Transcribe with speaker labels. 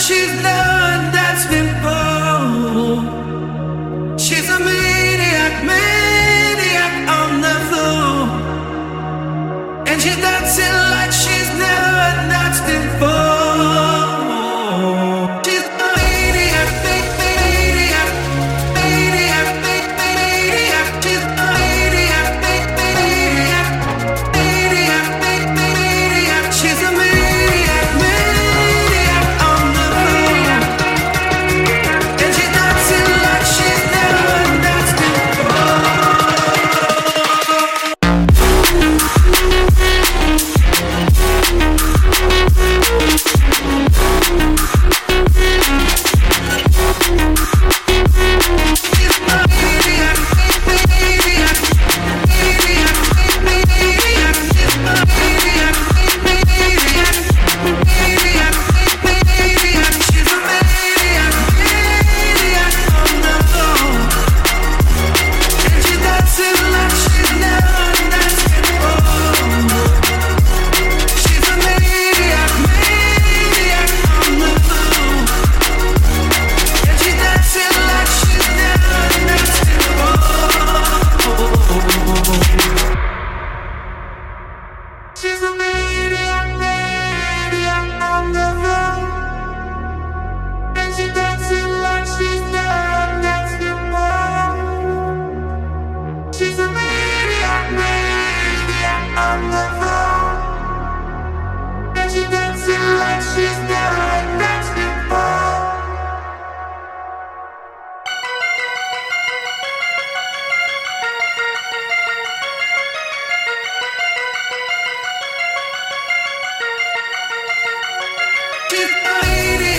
Speaker 1: she's never danced before. She's a maniac, maniac on the floor. And she's dancing like she's never danced before. She's a maniac, maniac, maniac, maniac. She's a maniac, maniac, maniac, maniac. She's a maniac, maniac on the floor. And she's dancing like she's never danced before. She's a maniac.